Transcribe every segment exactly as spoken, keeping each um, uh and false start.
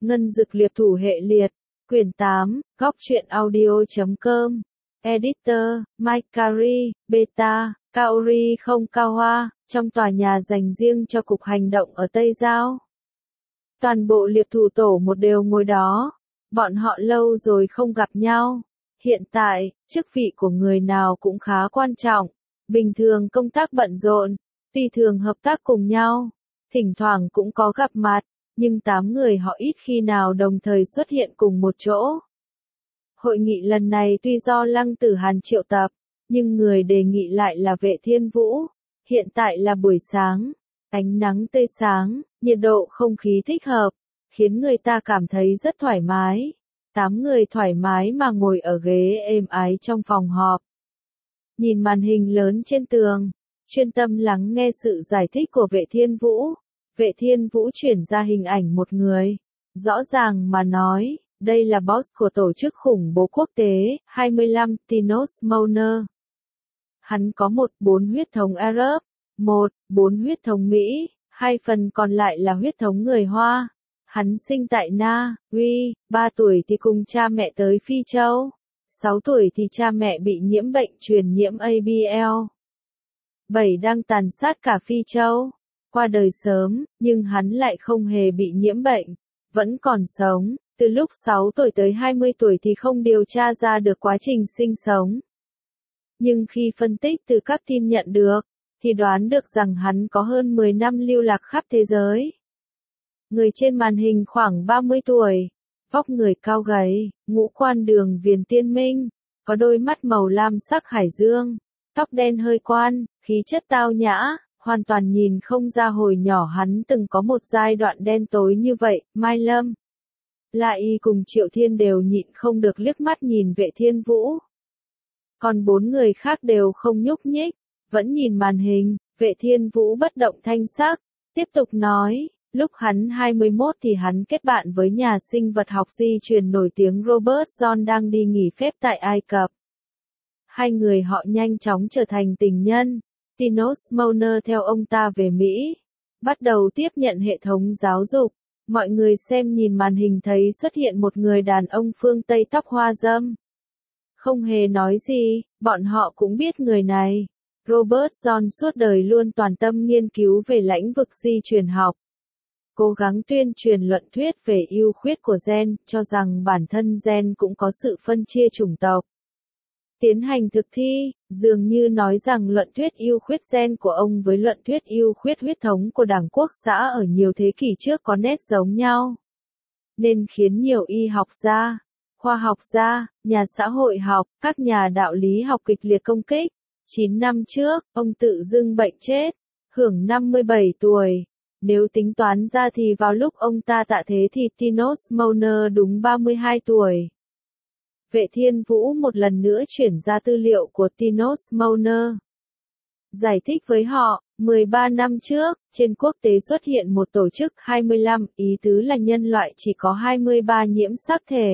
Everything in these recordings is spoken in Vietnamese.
Ngân Dực Liệp Thủ Hệ Liệt, Quyển tám, góc truyện audio chấm com, Editor, Mike Carey, Beta, Kaori không Cao Hoa, trong tòa nhà dành riêng cho Cục Hành động ở Tây Giao. Toàn bộ liệp thủ tổ một đều ngồi đó, bọn họ lâu rồi không gặp nhau. Hiện tại, chức vị của người nào cũng khá quan trọng, bình thường công tác bận rộn, tùy thường hợp tác cùng nhau, thỉnh thoảng cũng có gặp mặt, nhưng tám người họ ít khi nào đồng thời xuất hiện cùng một chỗ. Hội nghị lần này tuy do Lăng Tử Hàn triệu tập, nhưng người đề nghị lại là Vệ Thiên Vũ. Hiện tại là buổi sáng, ánh nắng tươi sáng, nhiệt độ không khí thích hợp, khiến người ta cảm thấy rất thoải mái. Tám người thoải mái mà ngồi ở ghế êm ái trong phòng họp. Nhìn màn hình lớn trên tường, chuyên tâm lắng nghe sự giải thích của Vệ Thiên Vũ. Vệ Thiên Vũ chuyển ra hình ảnh một người. Rõ ràng mà nói, đây là boss của tổ chức khủng bố quốc tế, hai mươi lăm, Tinos Mauner. Hắn có một, bốn huyết thống Arab, một, bốn huyết thống Mỹ, hai phần còn lại là huyết thống người Hoa. Hắn sinh tại Na, Uy, ba tuổi thì cùng cha mẹ tới Phi Châu, sáu tuổi thì cha mẹ bị nhiễm bệnh truyền nhiễm A B L. bảy đang tàn sát cả Phi Châu, qua đời sớm, nhưng hắn lại không hề bị nhiễm bệnh, vẫn còn sống, từ lúc sáu tuổi tới hai mươi tuổi thì không điều tra ra được quá trình sinh sống. Nhưng khi phân tích từ các tin nhận được, thì đoán được rằng hắn có hơn mười năm lưu lạc khắp thế giới. Người trên màn hình khoảng ba mươi tuổi, vóc người cao gầy, ngũ quan đường viền tiên minh, có đôi mắt màu lam sắc hải dương, tóc đen hơi quan, khí chất tao nhã, hoàn toàn nhìn không ra hồi nhỏ hắn từng có một giai đoạn đen tối như vậy. Mai Lâm, Lại Y cùng Triệu Thiên đều nhịn không được liếc mắt nhìn Vệ Thiên Vũ. Còn bốn người khác đều không nhúc nhích, vẫn nhìn màn hình. Vệ Thiên Vũ bất động thanh sắc, tiếp tục nói. Lúc hắn hai mươi mốt thì hắn kết bạn với nhà sinh vật học di truyền nổi tiếng Robert John đang đi nghỉ phép tại Ai Cập. Hai người họ nhanh chóng trở thành tình nhân. Tinos Mauner theo ông ta về Mỹ, bắt đầu tiếp nhận hệ thống giáo dục. Mọi người xem nhìn màn hình thấy xuất hiện một người đàn ông phương Tây tóc hoa râm. Không hề nói gì, bọn họ cũng biết người này. Robert John suốt đời luôn toàn tâm nghiên cứu về lĩnh vực di truyền học. Cố gắng tuyên truyền luận thuyết về ưu khuyết của gen, cho rằng bản thân gen cũng có sự phân chia chủng tộc. Tiến hành thực thi, dường như nói rằng luận thuyết ưu khuyết gen của ông với luận thuyết ưu khuyết huyết thống của Đảng Quốc xã ở nhiều thế kỷ trước có nét giống nhau. Nên khiến nhiều y học gia, khoa học gia, nhà xã hội học, các nhà đạo lý học kịch liệt công kích. chín năm trước, ông tự dưng bệnh chết, hưởng năm mươi bảy tuổi. Nếu tính toán ra thì vào lúc ông ta tạ thế thì Tinos Mauner đúng ba mươi hai tuổi. Vệ Thiên Vũ một lần nữa chuyển ra tư liệu của Tinos Mauner. Giải thích với họ, mười ba năm trước, trên quốc tế xuất hiện một tổ chức hai mươi lăm, ý tứ là nhân loại chỉ có hai mươi ba nhiễm sắc thể.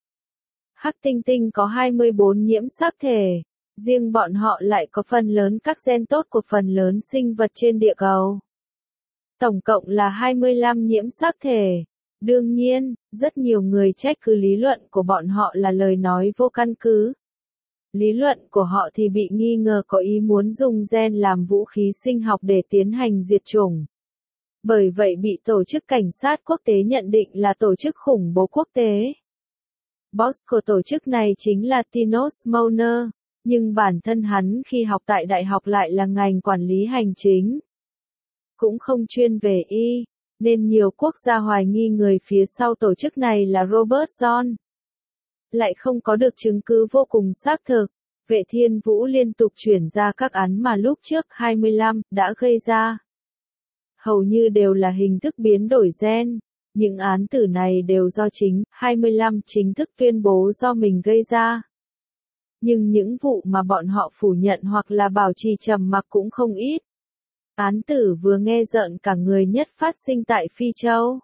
Hắc tinh tinh có hai mươi bốn nhiễm sắc thể. Riêng bọn họ lại có phần lớn các gen tốt của phần lớn sinh vật trên địa cầu. Tổng cộng là hai mươi lăm nhiễm sắc thể. Đương nhiên, rất nhiều người trách cứ lý luận của bọn họ là lời nói vô căn cứ. Lý luận của họ thì bị nghi ngờ có ý muốn dùng gen làm vũ khí sinh học để tiến hành diệt chủng. Bởi vậy bị tổ chức cảnh sát quốc tế nhận định là tổ chức khủng bố quốc tế. Boss của tổ chức này chính là Tinos Mauner, nhưng bản thân hắn khi học tại đại học lại là ngành quản lý hành chính. Cũng không chuyên về y, nên nhiều quốc gia hoài nghi người phía sau tổ chức này là Robert John. Lại không có được chứng cứ vô cùng xác thực, Vệ Thiên Vũ liên tục chuyển ra các án mà lúc trước hai mươi lăm đã gây ra. Hầu như đều là hình thức biến đổi gen, những án tử này đều do chính hai mươi lăm chính thức tuyên bố do mình gây ra. Nhưng những vụ mà bọn họ phủ nhận hoặc là bảo trì trầm mặc cũng không ít. Án tử vừa nghe rợn cả người nhất phát sinh tại Phi Châu.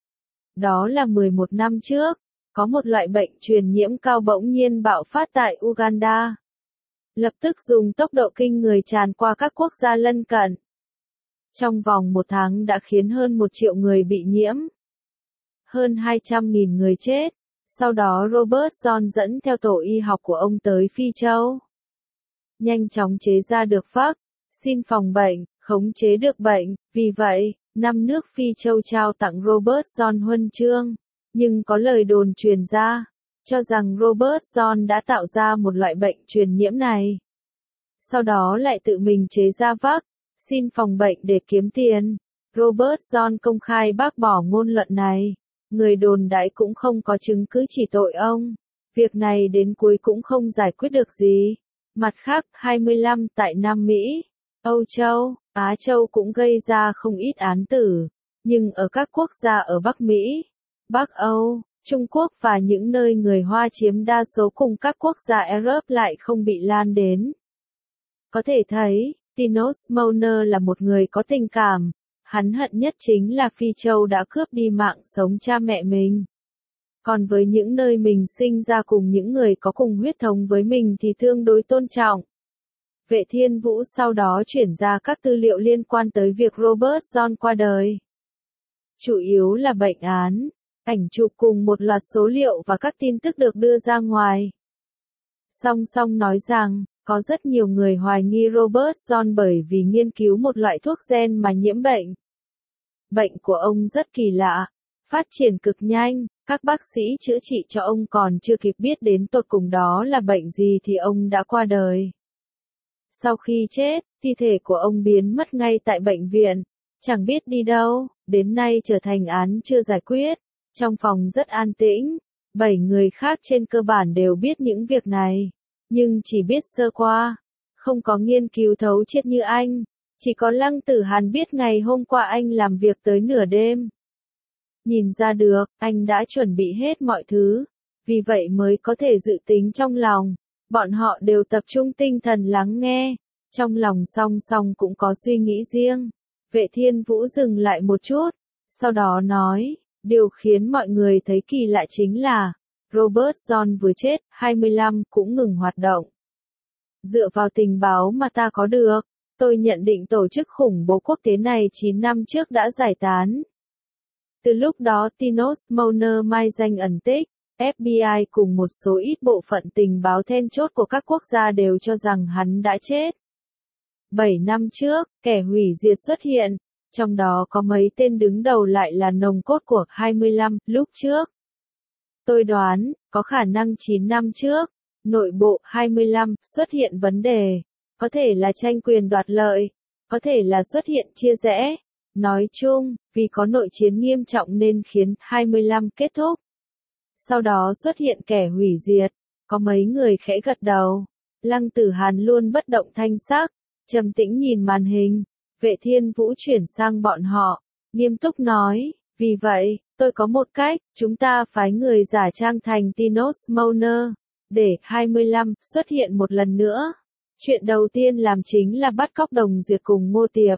Đó là mười một năm trước, có một loại bệnh truyền nhiễm cao bỗng nhiên bạo phát tại Uganda. Lập tức dùng tốc độ kinh người tràn qua các quốc gia lân cận. Trong vòng một tháng đã khiến hơn một triệu người bị nhiễm. hơn hai trăm nghìn người chết. Sau đó Robert John dẫn theo tổ y học của ông tới Phi Châu. Nhanh chóng chế ra được vaccine, xin phòng bệnh, khống chế được bệnh, vì vậy, năm nước Phi Châu trao tặng Robert John huân chương. Nhưng có lời đồn truyền ra, cho rằng Robert John đã tạo ra một loại bệnh truyền nhiễm này. Sau đó lại tự mình chế ra vaccine, xin phòng bệnh để kiếm tiền. Robert John công khai bác bỏ ngôn luận này. Người đồn đãi cũng không có chứng cứ chỉ tội ông. Việc này đến cuối cũng không giải quyết được gì. Mặt khác, hai mươi lăm tại Nam Mỹ, Âu Châu, Á Châu cũng gây ra không ít án tử. Nhưng ở các quốc gia ở Bắc Mỹ, Bắc Âu, Trung Quốc và những nơi người Hoa chiếm đa số cùng các quốc gia Ả Rập lại không bị lan đến. Có thể thấy, Tinos Mauner là một người có tình cảm. Hắn hận nhất chính là Phi Châu đã cướp đi mạng sống cha mẹ mình. Còn với những nơi mình sinh ra cùng những người có cùng huyết thống với mình thì tương đối tôn trọng. Vệ Thiên Vũ sau đó chuyển ra các tư liệu liên quan tới việc Robert John qua đời. Chủ yếu là bệnh án, ảnh chụp cùng một loạt số liệu và các tin tức được đưa ra ngoài. Song song nói rằng, có rất nhiều người hoài nghi Robert John bởi vì nghiên cứu một loại thuốc gen mà nhiễm bệnh. Bệnh của ông rất kỳ lạ, phát triển cực nhanh, các bác sĩ chữa trị cho ông còn chưa kịp biết đến tột cùng đó là bệnh gì thì ông đã qua đời. Sau khi chết, thi thể của ông biến mất ngay tại bệnh viện, chẳng biết đi đâu, đến nay trở thành án chưa giải quyết. Trong phòng rất an tĩnh, bảy người khác trên cơ bản đều biết những việc này, nhưng chỉ biết sơ qua, không có nghiên cứu thấu triệt như anh. Chỉ có Lăng Tử Hàn biết ngày hôm qua anh làm việc tới nửa đêm. Nhìn ra được, anh đã chuẩn bị hết mọi thứ, vì vậy mới có thể dự tính trong lòng. Bọn họ đều tập trung tinh thần lắng nghe, trong lòng song song cũng có suy nghĩ riêng. Vệ Thiên Vũ dừng lại một chút, sau đó nói, điều khiến mọi người thấy kỳ lạ chính là, Robert John vừa chết, hai mươi lăm cũng ngừng hoạt động. Dựa vào tình báo mà ta có được, tôi nhận định tổ chức khủng bố quốc tế này chín năm trước đã giải tán. Từ lúc đó Tinos Mauner mai danh ẩn tích, ép bê i cùng một số ít bộ phận tình báo then chốt của các quốc gia đều cho rằng hắn đã chết. bảy năm trước, kẻ hủy diệt xuất hiện, trong đó có mấy tên đứng đầu lại là nòng cốt của hai mươi lăm lúc trước. Tôi đoán, có khả năng chín năm trước, nội bộ hai mươi lăm xuất hiện vấn đề. Có thể là tranh quyền đoạt lợi, có thể là xuất hiện chia rẽ. Nói chung, vì có nội chiến nghiêm trọng nên khiến hai mươi lăm kết thúc. Sau đó xuất hiện kẻ hủy diệt, có mấy người khẽ gật đầu. Lăng Tử Hàn luôn bất động thanh sắc, trầm tĩnh nhìn màn hình. Vệ Thiên Vũ chuyển sang bọn họ, nghiêm túc nói, vì vậy, tôi có một cách, chúng ta phái người giả trang thành Tinos Mauner, để hai mươi lăm xuất hiện một lần nữa. Chuyện đầu tiên làm chính là bắt cóc Đồng Duyệt cùng Ngô Tiệp.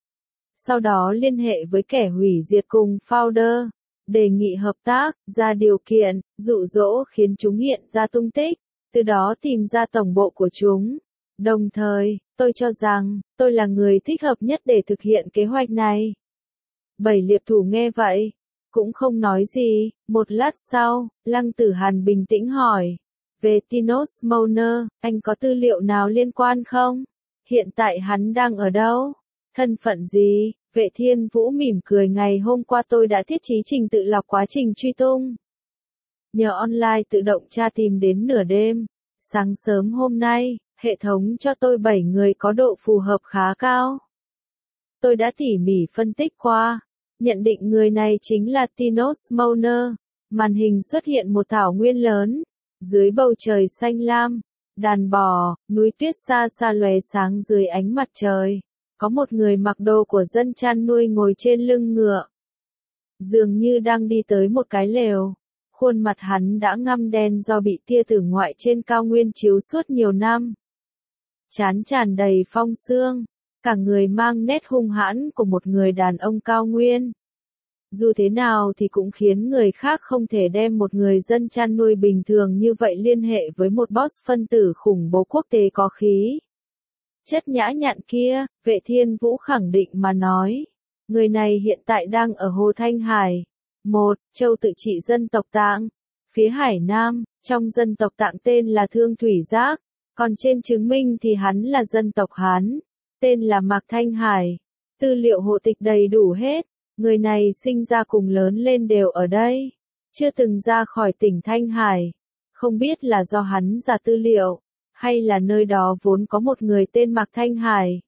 Sau đó liên hệ với kẻ hủy diệt cùng Founder, đề nghị hợp tác, ra điều kiện, dụ dỗ khiến chúng hiện ra tung tích, từ đó tìm ra tổng bộ của chúng. Đồng thời, tôi cho rằng, tôi là người thích hợp nhất để thực hiện kế hoạch này. Bảy liệp thủ nghe vậy, cũng không nói gì. Một lát sau, Lăng Tử Hàn bình tĩnh hỏi. Về Tinos Mauner, anh có tư liệu nào liên quan không? Hiện tại hắn đang ở đâu? Thân phận gì? Vệ Thiên Vũ mỉm cười, ngày hôm qua tôi đã thiết trí trình tự lọc quá trình truy tung. Nhờ online tự động tra tìm đến nửa đêm. Sáng sớm hôm nay, hệ thống cho tôi bảy người có độ phù hợp khá cao. Tôi đã tỉ mỉ phân tích qua, nhận định người này chính là Tinos Mauner. Màn hình xuất hiện một thảo nguyên lớn. Dưới bầu trời xanh lam, đàn bò, núi tuyết xa xa lóe sáng dưới ánh mặt trời. Có một người mặc đồ của dân chăn nuôi ngồi trên lưng ngựa. Dường như đang đi tới một cái lều. Khuôn mặt hắn đã ngăm đen do bị tia tử ngoại trên cao nguyên chiếu suốt nhiều năm. Trán tràn đầy phong sương, cả người mang nét hung hãn của một người đàn ông cao nguyên. Dù thế nào thì cũng khiến người khác không thể đem một người dân chăn nuôi bình thường như vậy liên hệ với một boss phân tử khủng bố quốc tế có khí. Chất nhã nhặn kia, Vệ Thiên Vũ khẳng định mà nói. Người này hiện tại đang ở Hồ Thanh Hải. một. Châu tự trị dân tộc Tạng. Phía Hải Nam, trong dân tộc Tạng tên là Thương Thủy Giác, còn trên chứng minh thì hắn là dân tộc Hán, tên là Mạc Thanh Hải. Tư liệu hộ tịch đầy đủ hết, người này sinh ra cùng lớn lên đều ở đây, chưa từng ra khỏi tỉnh Thanh Hải. Không biết là do hắn giả tư liệu, hay là nơi đó vốn có một người tên Mạc Thanh Hải.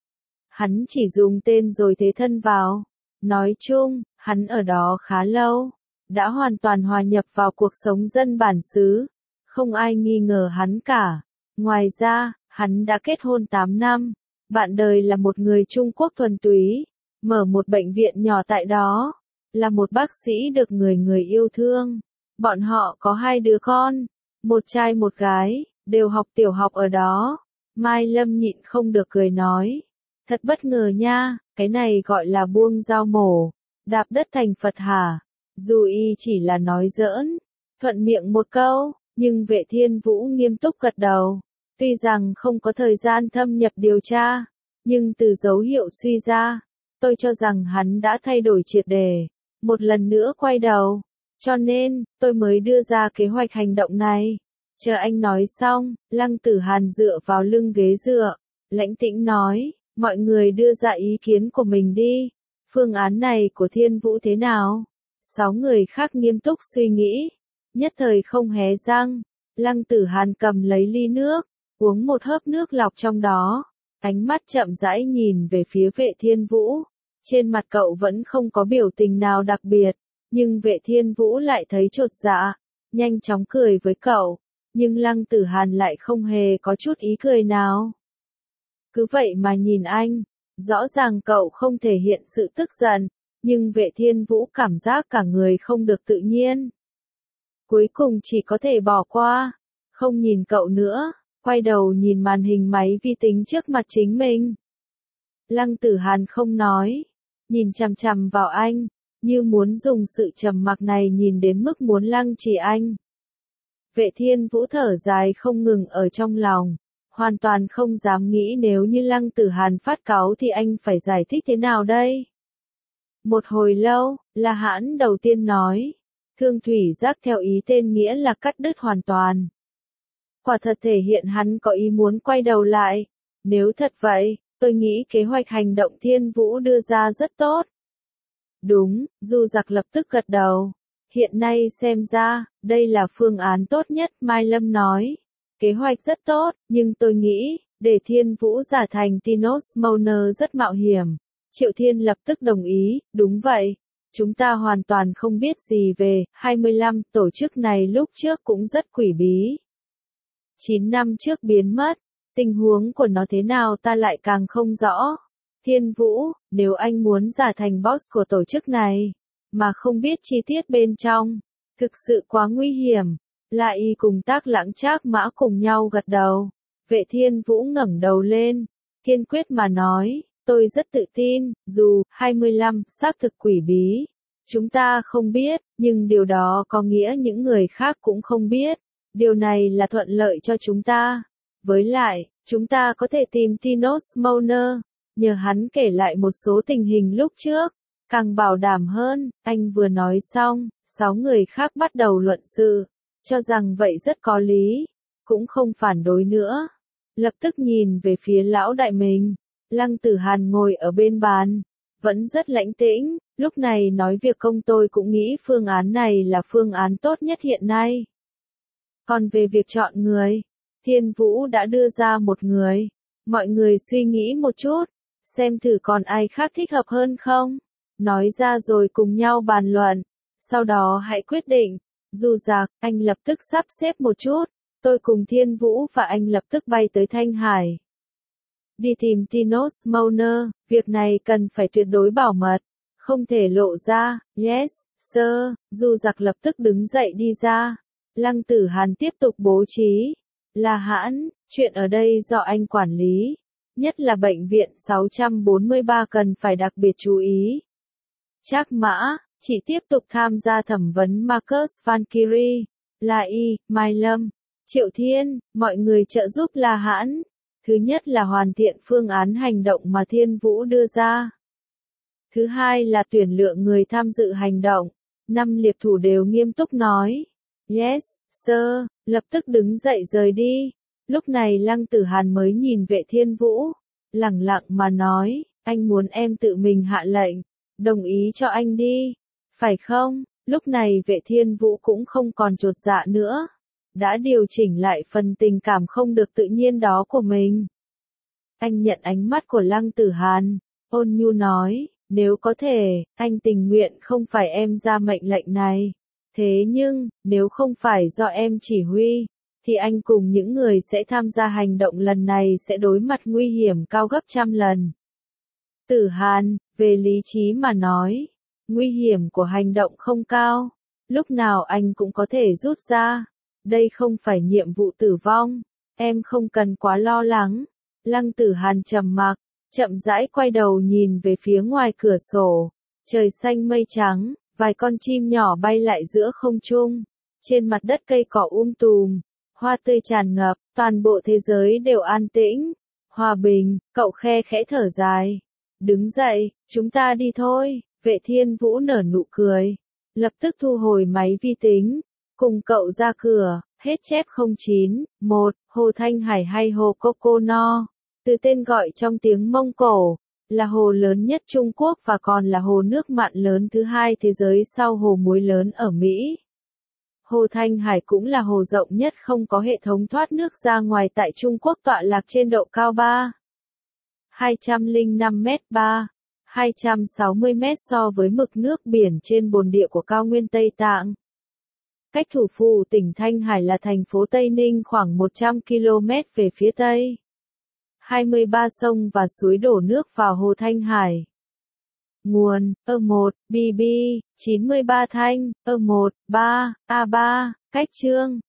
Hắn chỉ dùng tên rồi thế thân vào. Nói chung, hắn ở đó khá lâu, đã hoàn toàn hòa nhập vào cuộc sống dân bản xứ, không ai nghi ngờ hắn cả. Ngoài ra, hắn đã kết hôn tám năm, bạn đời là một người Trung Quốc thuần túy, mở một bệnh viện nhỏ tại đó, là một bác sĩ được người người yêu thương. Bọn họ có hai đứa con, một trai một gái, đều học tiểu học ở đó. Mai Lâm nhịn không được cười nói, thật bất ngờ nha, cái này gọi là buông dao mổ, đạp đất thành Phật hả? Dù y chỉ là nói giỡn, thuận miệng một câu, nhưng Vệ Thiên Vũ nghiêm túc gật đầu. Tuy rằng không có thời gian thâm nhập điều tra, nhưng từ dấu hiệu suy ra, tôi cho rằng hắn đã thay đổi triệt để, một lần nữa quay đầu. Cho nên, tôi mới đưa ra kế hoạch hành động này. Chờ anh nói xong, Lăng Tử Hàn dựa vào lưng ghế dựa, lãnh tĩnh nói, mọi người đưa ra ý kiến của mình đi. Phương án này của Thiên Vũ thế nào? Sáu người khác nghiêm túc suy nghĩ, nhất thời không hé răng. Lăng Tử Hàn cầm lấy ly nước, uống một hớp nước lọc trong đó, ánh mắt chậm rãi nhìn về phía Vệ Thiên Vũ. Trên mặt cậu vẫn không có biểu tình nào đặc biệt, nhưng Vệ Thiên Vũ lại thấy chột dạ, nhanh chóng cười với cậu, nhưng Lăng Tử Hàn lại không hề có chút ý cười nào. Cứ vậy mà nhìn anh, rõ ràng cậu không thể hiện sự tức giận, nhưng Vệ Thiên Vũ cảm giác cả người không được tự nhiên. Cuối cùng chỉ có thể bỏ qua, không nhìn cậu nữa, quay đầu nhìn màn hình máy vi tính trước mặt chính mình. Lăng Tử Hàn không nói, nhìn chằm chằm vào anh, như muốn dùng sự trầm mặc này nhìn đến mức muốn lăng trì anh. Vệ Thiên Vũ thở dài không ngừng ở trong lòng, hoàn toàn không dám nghĩ nếu như Lăng Tử Hàn phát cáu thì anh phải giải thích thế nào đây. Một hồi lâu, La Hãn đầu tiên nói, Thương Thủy Giác theo ý tên nghĩa là cắt đứt hoàn toàn. Quả thật thể hiện hắn có ý muốn quay đầu lại. Nếu thật vậy, tôi nghĩ kế hoạch hành động Thiên Vũ đưa ra rất tốt. Đúng, Du Giặc lập tức gật đầu. Hiện nay xem ra, đây là phương án tốt nhất, Mai Lâm nói. Kế hoạch rất tốt, nhưng tôi nghĩ, để Thiên Vũ giả thành Tinos Mauner rất mạo hiểm. Triệu Thiên lập tức đồng ý, đúng vậy. Chúng ta hoàn toàn không biết gì về hai mươi lăm tổ chức này, lúc trước cũng rất quỷ bí. chín năm trước biến mất, tình huống của nó thế nào ta lại càng không rõ. Thiên Vũ, nếu anh muốn giả thành boss của tổ chức này, mà không biết chi tiết bên trong, thực sự quá nguy hiểm. Lại y cùng Tác Lãng Trác Mã cùng nhau gật đầu. Vệ Thiên Vũ ngẩng đầu lên, kiên quyết mà nói, tôi rất tự tin, dù hai mươi lăm xác thực quỷ bí, chúng ta không biết, nhưng điều đó có nghĩa những người khác cũng không biết. Điều này là thuận lợi cho chúng ta. Với lại, chúng ta có thể tìm Tinos Mauner, nhờ hắn kể lại một số tình hình lúc trước, càng bảo đảm hơn. Anh vừa nói xong, sáu người khác bắt đầu luận sự, cho rằng vậy rất có lý, cũng không phản đối nữa. Lập tức nhìn về phía lão đại mình, Lăng Tử Hàn ngồi ở bên bàn, vẫn rất lãnh tĩnh, lúc này nói việc công tôi cũng nghĩ phương án này là phương án tốt nhất hiện nay. Còn về việc chọn người, Thiên Vũ đã đưa ra một người, mọi người suy nghĩ một chút, xem thử còn ai khác thích hợp hơn không, nói ra rồi cùng nhau bàn luận, sau đó hãy quyết định. Du Giặc, anh lập tức sắp xếp một chút, tôi cùng Thiên Vũ và anh lập tức bay tới Thanh Hải. Đi tìm Tinos Mauner, việc này cần phải tuyệt đối bảo mật, không thể lộ ra. Yes, sir. Du Giặc lập tức đứng dậy đi ra. Lăng Tử Hàn tiếp tục bố trí. La Hãn, chuyện ở đây do anh quản lý, nhất là bệnh viện sáu trăm bốn mươi ba cần phải đặc biệt chú ý. Trác Mã, chỉ tiếp tục tham gia thẩm vấn Marcus Van Kiri. La Y, Mai Lâm, Triệu Thiên, mọi người trợ giúp La Hãn. Thứ nhất là hoàn thiện phương án hành động mà Thiên Vũ đưa ra. Thứ hai là tuyển lựa người tham dự hành động. Năm liệp thủ đều nghiêm túc nói. Yes, sir, lập tức đứng dậy rời đi. Lúc này Lăng Tử Hàn mới nhìn Vệ Thiên Vũ, lẳng lặng mà nói, anh muốn em tự mình hạ lệnh, đồng ý cho anh đi, phải không? Lúc này Vệ Thiên Vũ cũng không còn chột dạ nữa, đã điều chỉnh lại phần tình cảm không được tự nhiên đó của mình. Anh nhận ánh mắt của Lăng Tử Hàn, ôn nhu nói, nếu có thể, anh tình nguyện không phải em ra mệnh lệnh này. Thế nhưng, nếu không phải do em chỉ huy, thì anh cùng những người sẽ tham gia hành động lần này sẽ đối mặt nguy hiểm cao gấp trăm lần. Tử Hàn, về lý trí mà nói, nguy hiểm của hành động không cao, lúc nào anh cũng có thể rút ra. Đây không phải nhiệm vụ tử vong, em không cần quá lo lắng. Lăng Tử Hàn trầm mặc, chậm rãi quay đầu nhìn về phía ngoài cửa sổ, trời xanh mây trắng, vài con chim nhỏ bay lại giữa không trung, trên mặt đất cây cỏ um tùm, hoa tươi tràn ngập, toàn bộ thế giới đều an tĩnh, hòa bình. Cậu khe khẽ thở dài, đứng dậy, chúng ta đi thôi. Vệ Thiên Vũ nở nụ cười, lập tức thu hồi máy vi tính, cùng cậu ra cửa. Hết chép không chín, một, Hồ Thanh Hải hay Hồ Coco No, từ tên gọi trong tiếng Mông Cổ, là hồ lớn nhất Trung Quốc và còn là hồ nước mặn lớn thứ hai thế giới sau hồ muối lớn ở Mỹ. Hồ Thanh Hải cũng là hồ rộng nhất không có hệ thống thoát nước ra ngoài tại Trung Quốc, tọa lạc trên độ cao ba nghìn hai trăm lẻ năm mét, ba nghìn hai trăm sáu mươi mét so với mực nước biển trên bồn địa của cao nguyên Tây Tạng. Cách thủ phủ tỉnh Thanh Hải là thành phố Tây Ninh khoảng một trăm ki lô mét về phía tây. hai mươi ba sông và suối đổ nước vào hồ Thanh Hải. Nguồn: E một, B B, chín mươi ba Thanh, E một, ba, A ba, cách chương.